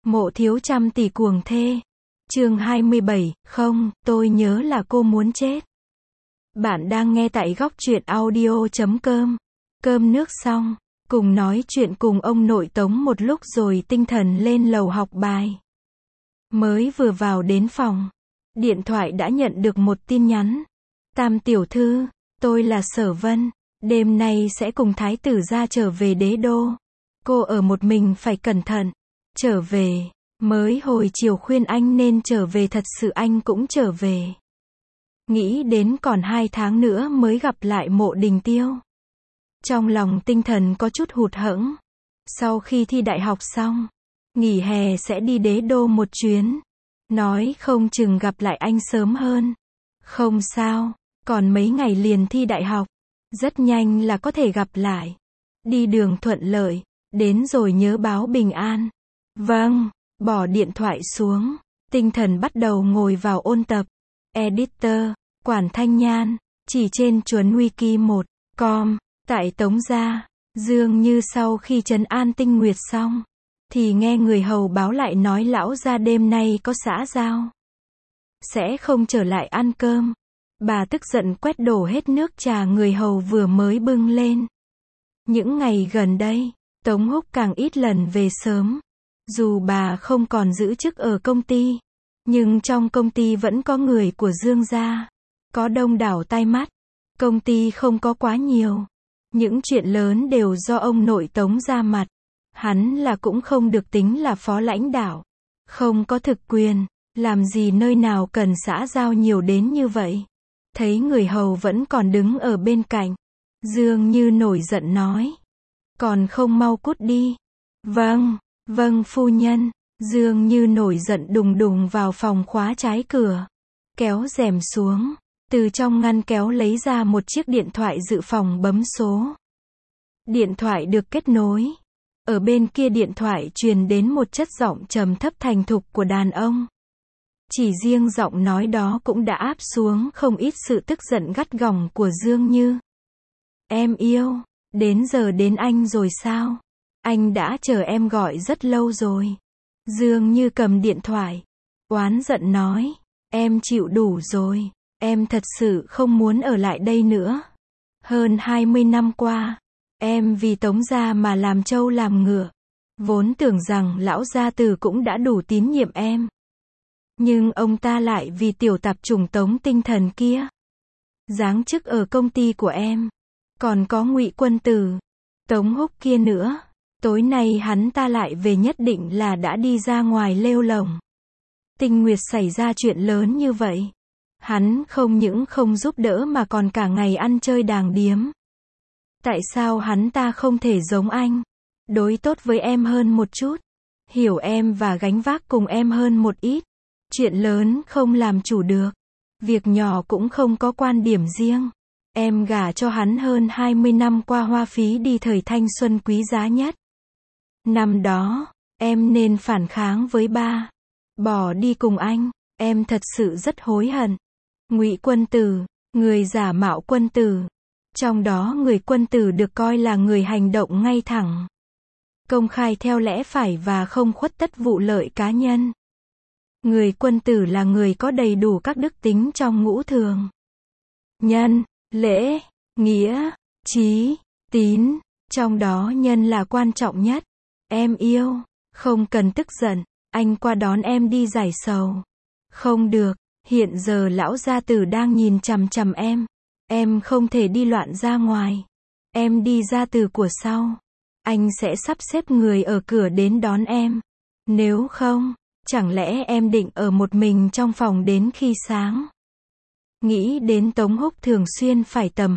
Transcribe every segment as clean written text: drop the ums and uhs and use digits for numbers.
Mộ thiếu trăm tỷ cuồng thê. Chương 27, không, tôi nhớ là cô muốn chết. Bạn đang nghe tại góc truyện audio.com. Cơm nước xong, cùng nói chuyện cùng ông nội Tống một lúc rồi tinh thần lên lầu học bài. Mới vừa vào đến phòng, điện thoại đã nhận được một tin nhắn. Tam tiểu thư, tôi là Sở Vân, đêm nay sẽ cùng thái tử ra trở về đế đô. Cô ở một mình phải cẩn thận. Trở về, mới hồi chiều khuyên anh nên trở về, thật sự anh cũng trở về. Nghĩ đến còn 2 tháng nữa mới gặp lại Mộ Đình Tiêu. Trong lòng tinh thần có chút hụt hẫng. Sau khi thi đại học xong, nghỉ hè sẽ đi đế đô một chuyến. Nói không chừng gặp lại anh sớm hơn. Không sao, còn mấy ngày liền thi đại học. Rất nhanh là có thể gặp lại. Đi đường thuận lợi, đến rồi nhớ báo bình an. Vâng, bỏ điện thoại xuống, tinh thần bắt đầu ngồi vào ôn tập. Editor, Quản Thanh Nhan, chỉ trên chuẩn wiki1.com, tại Tống gia, dường như sau khi trấn an Tinh Nguyệt xong, thì nghe người hầu báo lại nói lão gia đêm nay có xã giao. Sẽ không trở lại ăn cơm. Bà tức giận quét đổ hết nước trà người hầu vừa mới bưng lên. Những ngày gần đây, Tống Húc càng ít lần về sớm. Dù bà không còn giữ chức ở công ty, nhưng trong công ty vẫn có người của Dương gia. Có đông đảo tai mắt. Công ty không có quá nhiều. Những chuyện lớn đều do ông nội Tống ra mặt. Hắn là cũng không được tính là phó lãnh đạo. Không có thực quyền. Làm gì nơi nào cần xã giao nhiều đến như vậy. Thấy người hầu vẫn còn đứng ở bên cạnh. Dương Như nổi giận nói. Còn không mau cút đi. Vâng, phu nhân. Dương Như nổi giận đùng đùng vào phòng khóa trái cửa. Kéo rèm xuống. Từ trong ngăn kéo lấy ra một chiếc điện thoại dự phòng bấm số. Điện thoại được kết nối. Ở bên kia điện thoại truyền đến một chất giọng trầm thấp thành thục của đàn ông. Chỉ riêng giọng nói đó cũng đã áp xuống không ít sự tức giận gắt gỏng của Dương Như. Em yêu, đến giờ đến anh rồi sao? Anh đã chờ em gọi rất lâu rồi. Dương Như cầm điện thoại, oán giận nói, em chịu đủ rồi, em thật sự không muốn ở lại đây nữa. Hơn 20 năm qua, em vì Tống gia mà làm trâu làm ngựa. Vốn tưởng rằng lão gia tử cũng đã đủ tín nhiệm em. Nhưng ông ta lại vì tiểu tạp chủng Tống Tinh Thần kia giáng chức ở công ty của em. Còn có Ngụy Quân Tử, Tống Húc kia nữa. Tối nay hắn ta lại về, nhất định là đã đi ra ngoài lêu lổng. Tinh Nguyệt xảy ra chuyện lớn như vậy. Hắn không những không giúp đỡ mà còn cả ngày ăn chơi đàng điếm. Tại sao hắn ta không thể giống anh? Đối tốt với em hơn một chút. Hiểu em và gánh vác cùng em hơn một ít. Chuyện lớn không làm chủ được. Việc nhỏ cũng không có quan điểm riêng. Em gả cho hắn hơn 20 năm qua hoa phí đi thời thanh xuân quý giá nhất. Năm đó, em nên phản kháng với ba. Bỏ đi cùng anh, em thật sự rất hối hận. Ngụy Quân Tử, người giả mạo quân tử. Trong đó người quân tử được coi là người hành động ngay thẳng. Công khai theo lẽ phải và không khuất tất vụ lợi cá nhân. Người quân tử là người có đầy đủ các đức tính trong ngũ thường. Nhân, lễ, nghĩa, trí, tín. Trong đó nhân là quan trọng nhất. Em yêu, không cần tức giận, anh qua đón em đi giải sầu. Không được, hiện giờ lão gia tử đang nhìn chằm chằm em không thể đi loạn ra ngoài. Em đi ra từ của sau, anh sẽ sắp xếp người ở cửa đến đón em. Nếu không, chẳng lẽ em định ở một mình trong phòng đến khi sáng? Nghĩ đến Tống Húc thường xuyên phải tầm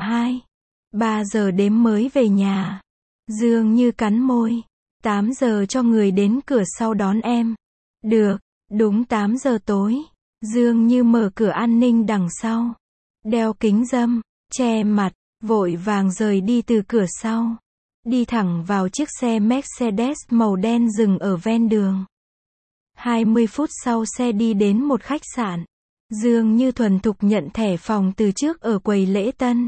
2-3 giờ đêm mới về nhà. Dương Như cắn môi. 8 giờ cho người đến cửa sau đón em. Được, đúng 8 giờ tối. Dương Như mở cửa an ninh đằng sau. Đeo kính râm, che mặt, vội vàng rời đi từ cửa sau. Đi thẳng vào chiếc xe Mercedes màu đen dừng ở ven đường. 20 phút sau xe đi đến một khách sạn. Dương Như thuần thục nhận thẻ phòng từ trước ở quầy lễ tân.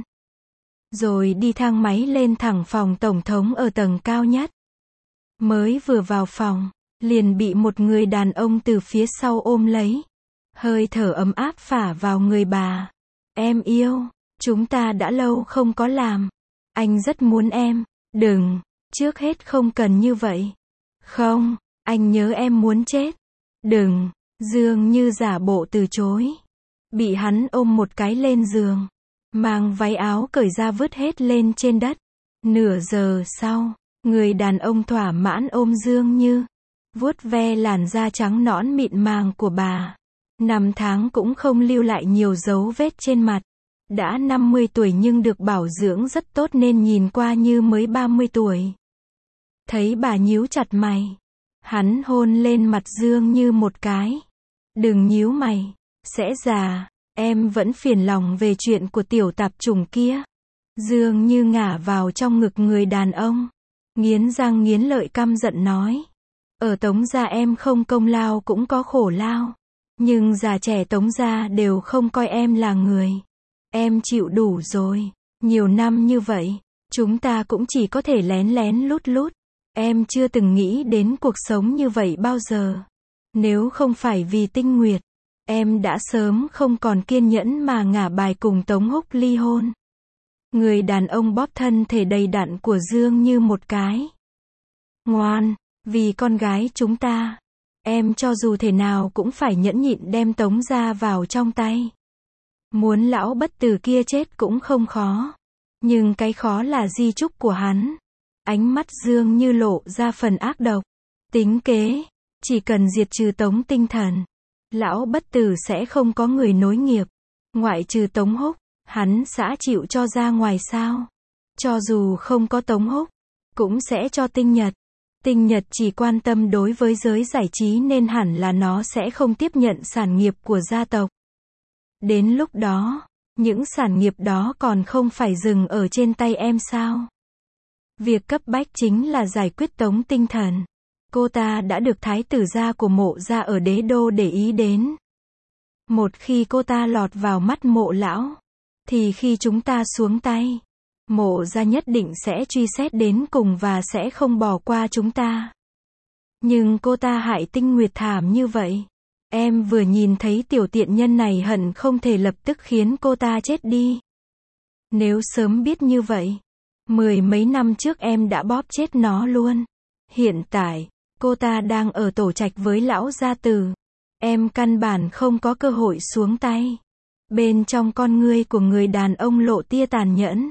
Rồi đi thang máy lên thẳng phòng tổng thống ở tầng cao nhất. Mới vừa vào phòng, liền bị một người đàn ông từ phía sau ôm lấy. Hơi thở ấm áp phả vào người bà. Em yêu, chúng ta đã lâu không có làm. Anh rất muốn em. Đừng, trước hết không cần như vậy. Không, anh nhớ em muốn chết. Đừng, dường như giả bộ từ chối. Bị hắn ôm một cái lên giường. Mang váy áo cởi ra vứt hết lên trên đất. Nửa giờ sau, người đàn ông thỏa mãn ôm Dương Như. Vuốt ve làn da trắng nõn mịn màng của bà. 5 tháng cũng không lưu lại nhiều dấu vết trên mặt. Đã 50 tuổi nhưng được bảo dưỡng rất tốt nên nhìn qua như mới 30 tuổi. Thấy bà nhíu chặt mày. Hắn hôn lên mặt Dương Như một cái. Đừng nhíu mày. Sẽ già. Em vẫn phiền lòng về chuyện của tiểu tạp chủng kia. Dương Như ngả vào trong ngực người đàn ông. Nghiến răng nghiến lợi căm giận nói. Ở Tống gia em không công lao cũng có khổ lao. Nhưng già trẻ Tống gia đều không coi em là người. Em chịu đủ rồi. Nhiều năm như vậy, chúng ta cũng chỉ có thể lén lén lút lút. Em chưa từng nghĩ đến cuộc sống như vậy bao giờ. Nếu không phải vì Tinh Nguyệt, em đã sớm không còn kiên nhẫn mà ngả bài cùng Tống Húc ly hôn. Người đàn ông bóp thân thể đầy đặn của Dương Như một cái. Ngoan, vì con gái chúng ta, em cho dù thế nào cũng phải nhẫn nhịn đem Tống gia vào trong tay. Muốn lão bất tử kia chết cũng không khó. Nhưng cái khó là di chúc của hắn. Ánh mắt Dương Như lộ ra phần ác độc. Tính kế, chỉ cần diệt trừ Tống Tinh Thần, lão bất tử sẽ không có người nối nghiệp. Ngoại trừ Tống Húc, hắn xã chịu cho ra ngoài sao? Cho dù không có Tống Húc, cũng sẽ cho Tinh Nhật. Tinh Nhật chỉ quan tâm đối với giới giải trí nên hẳn là nó sẽ không tiếp nhận sản nghiệp của gia tộc. Đến lúc đó, những sản nghiệp đó còn không phải dừng ở trên tay em sao? Việc cấp bách chính là giải quyết Tống Tinh Thần. Cô ta đã được thái tử gia của Mộ gia ở Đế Đô để ý đến. Một khi cô ta lọt vào mắt Mộ lão, thì khi chúng ta xuống tay, Mộ gia nhất định sẽ truy xét đến cùng và sẽ không bỏ qua chúng ta. Nhưng cô ta hại Tinh Nguyệt thảm như vậy. Em vừa nhìn thấy tiểu tiện nhân này hận không thể lập tức khiến cô ta chết đi. Nếu sớm biết như vậy, 10 mấy năm trước em đã bóp chết nó luôn. Hiện tại, cô ta đang ở tổ trạch với lão gia tử. Em căn bản không có cơ hội xuống tay. Bên trong con ngươi của người đàn ông lộ tia tàn nhẫn.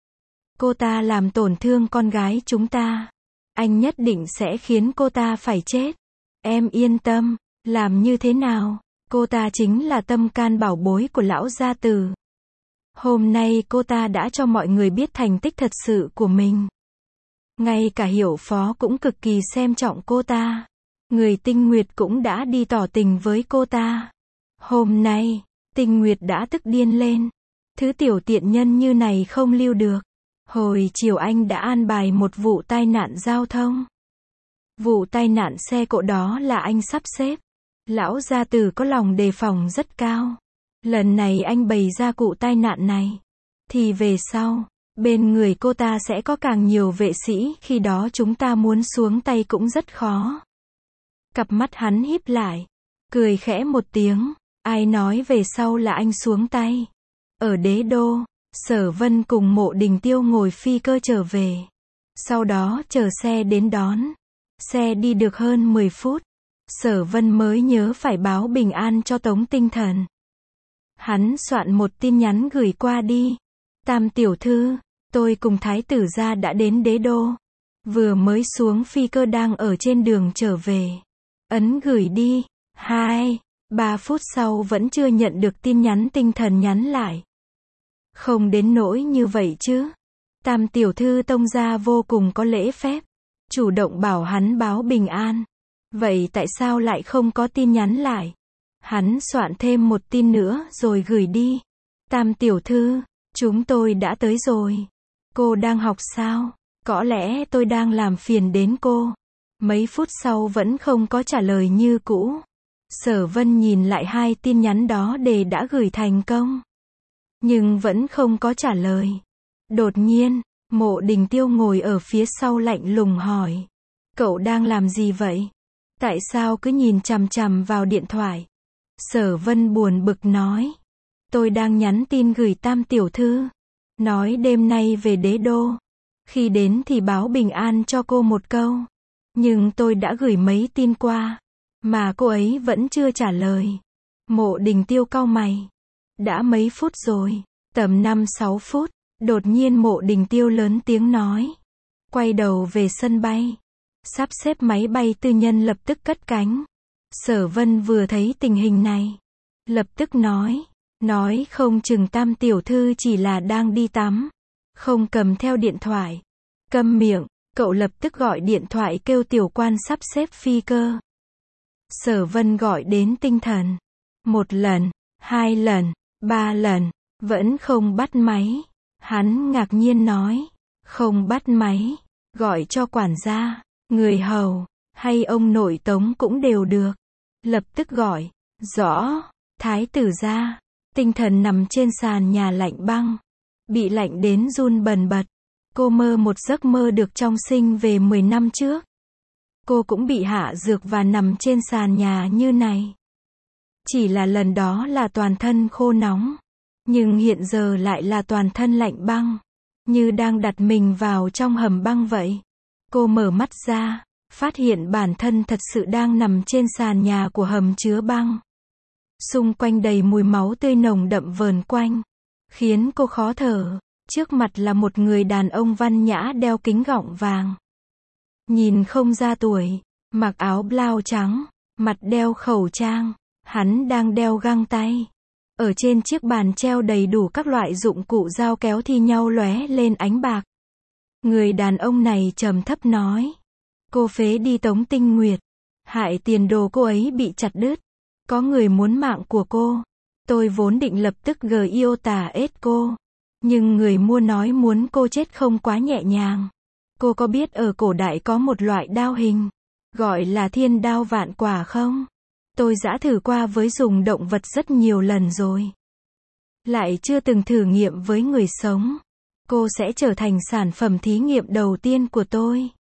Cô ta làm tổn thương con gái chúng ta. Anh nhất định sẽ khiến cô ta phải chết. Em yên tâm. Làm như thế nào? Cô ta chính là tâm can bảo bối của lão gia tử. Hôm nay cô ta đã cho mọi người biết thành tích thật sự của mình. Ngay cả Hiểu Phó cũng cực kỳ xem trọng cô ta. Người Tinh Nguyệt cũng đã đi tỏ tình với cô ta. Hôm nay, Tinh Nguyệt đã tức điên lên. Thứ tiểu tiện nhân như này không lưu được. Hồi chiều anh đã an bài một vụ tai nạn giao thông. Vụ tai nạn xe cộ đó là anh sắp xếp. Lão gia tử có lòng đề phòng rất cao. Lần này anh bày ra vụ tai nạn này, thì về sau, bên người cô ta sẽ có càng nhiều vệ sĩ, khi đó chúng ta muốn xuống tay cũng rất khó. Cặp mắt hắn híp lại, cười khẽ một tiếng, ai nói về sau là anh xuống tay. Ở Đế Đô, Sở Vân cùng Mộ Đình Tiêu ngồi phi cơ trở về. Sau đó chờ xe đến đón. Xe đi được hơn 10 phút. Sở Vân mới nhớ phải báo bình an cho Tống Tinh Thần. Hắn soạn một tin nhắn gửi qua đi. Tam tiểu thư, tôi cùng thái tử gia đã đến Đế Đô. Vừa mới xuống phi cơ đang ở trên đường trở về. Ấn gửi đi. 2-3 phút sau vẫn chưa nhận được tin nhắn. Tinh Thần nhắn lại. Không đến nỗi như vậy chứ. Tam tiểu thư Tông gia vô cùng có lễ phép. Chủ động bảo hắn báo bình an. Vậy tại sao lại không có tin nhắn lại? Hắn soạn thêm một tin nữa rồi gửi đi. Tam tiểu thư, chúng tôi đã tới rồi. Cô đang học sao? Có lẽ tôi đang làm phiền đến cô. Mấy phút sau vẫn không có trả lời như cũ. Sở Vân nhìn lại hai tin nhắn đó để đã gửi thành công. Nhưng vẫn không có trả lời. Đột nhiên, Mộ Đình Tiêu ngồi ở phía sau lạnh lùng hỏi. Cậu đang làm gì vậy? Tại sao cứ nhìn chằm chằm vào điện thoại? Sở Vân buồn bực nói. Tôi đang nhắn tin gửi Tam tiểu thư. Nói đêm nay về Đế Đô. Khi đến thì báo bình an cho cô một câu. Nhưng tôi đã gửi mấy tin qua. Mà cô ấy vẫn chưa trả lời. Mộ Đình Tiêu cau mày. Đã mấy phút rồi. Tầm 5-6 phút. Đột nhiên Mộ Đình Tiêu lớn tiếng nói. Quay đầu về sân bay. Sắp xếp máy bay tư nhân lập tức cất cánh. Sở Vân vừa thấy tình hình này. Lập tức nói. Nói không chừng Tam tiểu thư chỉ là đang đi tắm. Không cầm theo điện thoại. Câm miệng, cậu lập tức gọi điện thoại kêu tiểu quan sắp xếp phi cơ. Sở Vân gọi đến tinh thần. 1 lần, 2 lần, 3 lần, vẫn không bắt máy. Hắn ngạc nhiên nói. Không bắt máy, gọi cho quản gia, người hầu, hay ông nội Tống cũng đều được. Lập tức gọi. Rõ. Thái tử gia. Tinh thần nằm trên sàn nhà lạnh băng. Bị lạnh đến run bần bật. Cô mơ một giấc mơ được trong sinh về 10 năm trước. Cô cũng bị hạ dược và nằm trên sàn nhà như này. Chỉ là lần đó là toàn thân khô nóng. Nhưng hiện giờ lại là toàn thân lạnh băng. Như đang đặt mình vào trong hầm băng vậy. Cô mở mắt ra. Phát hiện bản thân thật sự đang nằm trên sàn nhà của hầm chứa băng. Xung quanh đầy mùi máu tươi nồng đậm vờn quanh. Khiến cô khó thở. Trước mặt là một người đàn ông văn nhã đeo kính gọng vàng. Nhìn không ra tuổi. Mặc áo blau trắng. Mặt đeo khẩu trang. Hắn đang đeo găng tay. Ở trên chiếc bàn treo đầy đủ các loại dụng cụ dao kéo thi nhau lóe lên ánh bạc. Người đàn ông này trầm thấp nói. Cô phế đi Tống Tinh Nguyệt. Hại tiền đồ cô ấy bị chặt đứt. Có người muốn mạng của cô. Tôi vốn định lập tức GIOTA cô. Nhưng người mua nói muốn cô chết không quá nhẹ nhàng. Cô có biết ở cổ đại có một loại đao hình. Gọi là thiên đao vạn quả không? Tôi đã thử qua với dùng động vật rất nhiều lần rồi. Lại chưa từng thử nghiệm với người sống. Cô sẽ trở thành sản phẩm thí nghiệm đầu tiên của tôi.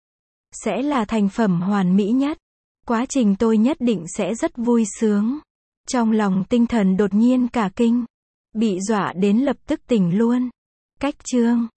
Sẽ là thành phẩm hoàn mỹ nhất. Quá trình tôi nhất định sẽ rất vui sướng. Trong lòng tinh thần đột nhiên cả kinh. Bị dọa đến lập tức tỉnh luôn. Cách chương